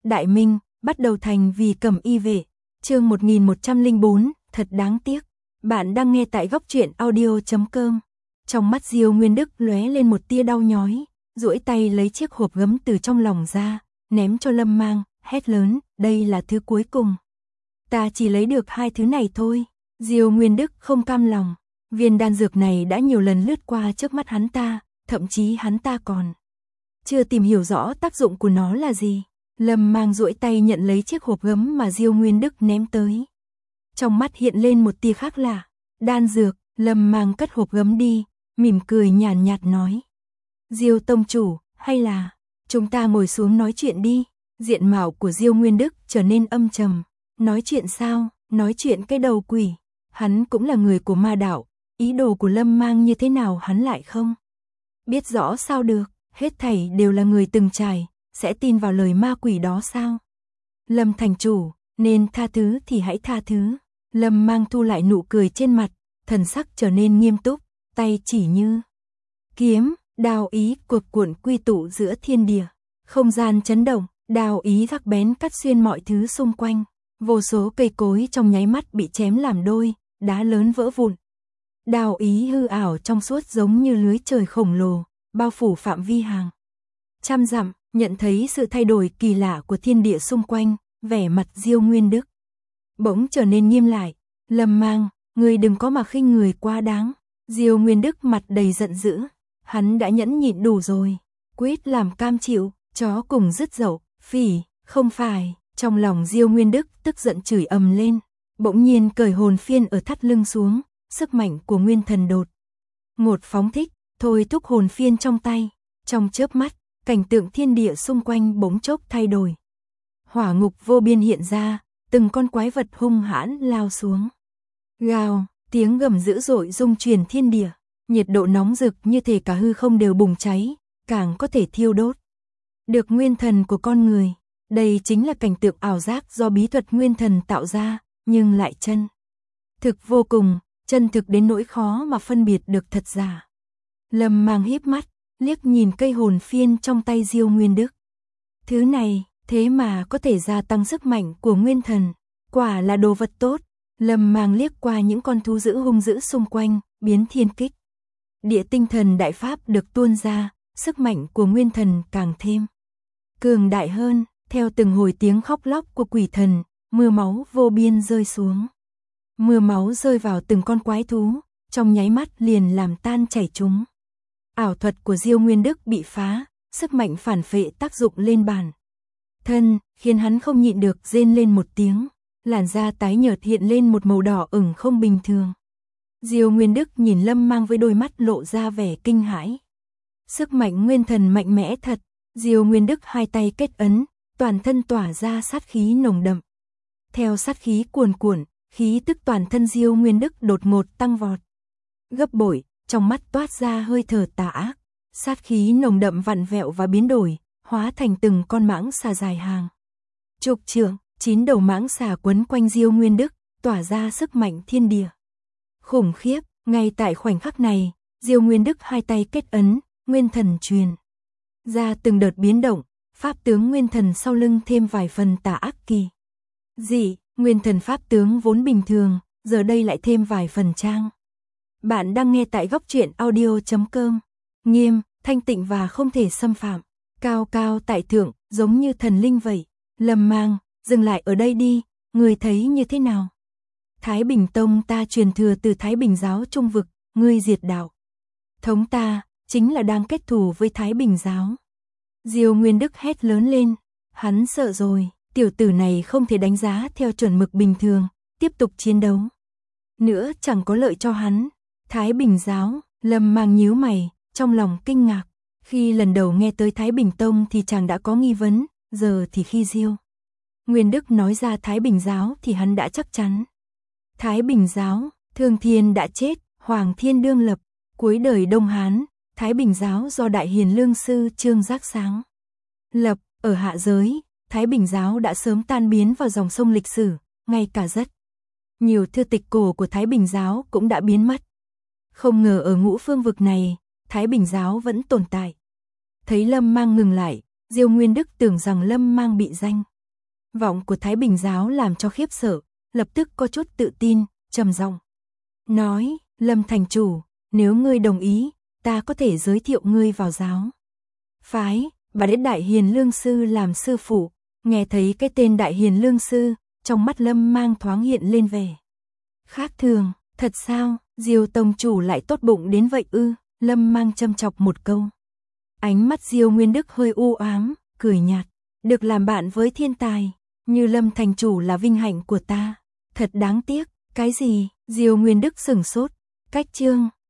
Đại Minh, bắt đầu thành vì Cẩm Y vệ. Chương 1104, thật đáng tiếc. Bạn đang nghe tại góc truyện audio.com. Trong mắt Diêu Nguyên Đức lóe lên một tia đau nhói, duỗi tay lấy chiếc hộp gấm từ trong lòng ra, ném cho Lâm Mang, hét lớn, đây là thứ cuối cùng. Ta chỉ lấy được 2 thứ này thôi. Diêu Nguyên Đức không cam lòng. Viên đan dược này đã nhiều lần lướt qua trước mắt hắn ta, thậm chí hắn ta còn chưa tìm hiểu rõ tác dụng của nó là gì. Lâm Mang duỗi tay nhận lấy chiếc hộp gấm mà Diêu Nguyên Đức ném tới. Trong mắt hiện lên một tia khác lạ. Đan dược. Lâm Mang cất hộp gấm đi, mỉm cười nhàn nhạt nói. Diêu tông chủ, hay là chúng ta ngồi xuống nói chuyện đi. Diện mạo của Diêu Nguyên Đức trở nên âm trầm. Nói chuyện sao? Nói chuyện cái đầu quỷ. Hắn cũng là người của ma đạo, ý đồ của Lâm Mang như thế nào hắn lại không biết rõ sao được, hết thảy đều là người từng trải, sẽ tin vào lời ma quỷ đó sao? Lâm thành chủ, nên tha thứ thì hãy tha thứ. Lâm Mang thu lại nụ cười trên mặt, thần sắc trở nên nghiêm túc, tay chỉ như kiếm, đao ý cuộn cuộn quy tụ giữa thiên địa, không gian chấn động, đao ý sắc bén cắt xuyên mọi thứ xung quanh, vô số cây cối trong nháy mắt bị chém làm đôi, đá lớn vỡ vụn. Đao ý hư ảo trong suốt giống như lưới trời khổng lồ, bao phủ phạm vi hàng trăm dặm, nhận thấy sự thay đổi kỳ lạ của thiên địa xung quanh, vẻ mặt Diêu Nguyên Đức bỗng trở nên nghiêm lại. Lâm Mang, ngươi đừng có mà khinh người quá đáng. Diêu Nguyên Đức mặt đầy giận dữ, hắn đã nhẫn nhịn đủ rồi, quyết làm cam chịu, chó cùng dứt dậu, phỉ, không phải. Trong lòng Diêu Nguyên Đức tức giận chửi ầm lên, bỗng nhiên cởi hồn phiên ở thắt lưng xuống, sức mạnh của nguyên thần đột ngột phóng thích, thôi thúc hồn phiên trong tay. Trong chớp mắt, cảnh tượng thiên địa xung quanh bỗng chốc thay đổi. Hỏa ngục vô biên hiện ra, từng con quái vật hung hãn lao xuống. Gào, tiếng gầm dữ dội rung truyền thiên địa, nhiệt độ nóng rực như thể cả hư không đều bùng cháy, càng có thể thiêu đốt được nguyên thần của con người. Đây chính là cảnh tượng ảo giác do bí thuật nguyên thần tạo ra, nhưng lại chân thực vô cùng, chân thực đến nỗi khó mà phân biệt được thật giả. Lâm Mang híp mắt, liếc nhìn cây hồn phiên trong tay Diêu Nguyên Đức. Thứ này, thế mà có thể gia tăng sức mạnh của nguyên thần, quả là đồ vật tốt. Lâm Mang liếc qua những con thú dữ hung dữ xung quanh, biến thiên kích. Địa tinh thần đại pháp được tuôn ra, sức mạnh của nguyên thần càng thêm cường đại hơn. Theo từng hồi tiếng khóc lóc của quỷ thần, mưa máu vô biên rơi xuống. Mưa máu rơi vào từng con quái thú, trong nháy mắt liền làm tan chảy chúng. Ảo thuật của Diêu Nguyên Đức bị phá, sức mạnh phản phệ tác dụng lên bản thân, khiến hắn không nhịn được rên lên một tiếng, làn da tái nhợt hiện lên một màu đỏ ửng không bình thường. Diêu Nguyên Đức nhìn Lâm Mang với đôi mắt lộ ra vẻ kinh hãi. Sức mạnh nguyên thần mạnh mẽ thật. Diêu Nguyên Đức hai tay kết ấn, toàn thân tỏa ra sát khí nồng đậm. Theo sát khí cuồn cuộn, khí tức toàn thân Diêu Nguyên Đức đột ngột tăng vọt gấp bội, trong mắt toát ra hơi thở tà ác. Sát khí nồng đậm vặn vẹo và biến đổi, hóa thành từng con mãng xà dài hàng chục trượng, 9 đầu mãng xà quấn quanh Diêu Nguyên Đức, tỏa ra sức mạnh thiên địa khủng khiếp. Ngay tại khoảnh khắc này, Diêu Nguyên Đức hai tay kết ấn, nguyên thần truyền ra từng đợt biến động, pháp tướng nguyên thần sau lưng thêm vài phần tà ác kỳ dị. Nguyên thần pháp tướng vốn bình thường, giờ đây lại thêm vài phần trang. Bạn đang nghe tại góc truyện audio.com. Nghiêm, thanh tịnh và không thể xâm phạm, cao cao tại thượng, giống như thần linh vậy. Lâm Mang, dừng lại ở đây đi, ngươi thấy như thế nào? Thái Bình Tông ta truyền thừa từ Thái Bình giáo Trung vực, ngươi diệt đạo thống ta, chính là đang kết thù với Thái Bình giáo. Diêu Nguyên Đức hét lớn lên, hắn sợ rồi, tiểu tử này không thể đánh giá theo chuẩn mực bình thường, tiếp tục chiến đấu nữa chẳng có lợi cho hắn. Thái Bình giáo, Lâm Mang nhíu mày, trong lòng kinh ngạc. Khi lần đầu nghe tới Thái Bình Tông thì chàng đã có nghi vấn, giờ thì khi Diêu Nguyên Đức nói ra Thái Bình giáo thì hắn đã chắc chắn. Thái Bình giáo, Thương Thiên đã chết, Hoàng Thiên đương lập, cuối đời Đông Hán, Thái Bình giáo do Đại Hiền Lương sư Trương Giác sáng lập. Ở hạ giới, Thái Bình giáo đã sớm tan biến vào dòng sông lịch sử, ngay cả rất nhiều thư tịch cổ của Thái Bình giáo cũng đã biến mất. Không ngờ ở ngũ phương vực này, Thái Bình giáo vẫn tồn tại. Thấy Lâm Mang ngừng lại, Diêu Nguyên Đức tưởng rằng Lâm Mang bị danh Vọng của Thái Bình giáo làm cho khiếp sợ, lập tức có chút tự tin, trầm giọng nói, Lâm thành chủ, nếu ngươi đồng ý, ta có thể giới thiệu ngươi vào giáo phái, và đến Đại Hiền Lương Sư làm sư phụ. Nghe thấy cái tên Đại Hiền Lương Sư, trong mắt Lâm Mang thoáng hiện lên vẻ khác thường. Thật sao, Diêu tông chủ lại tốt bụng đến vậy ư? Lâm Mang châm chọc một câu. Ánh mắt Diêu Nguyên Đức hơi u ám, cười nhạt. Được làm bạn với thiên tài như Lâm thành chủ là vinh hạnh của ta. Thật đáng tiếc. Cái gì? Diêu Nguyên Đức sửng sốt. Cách chương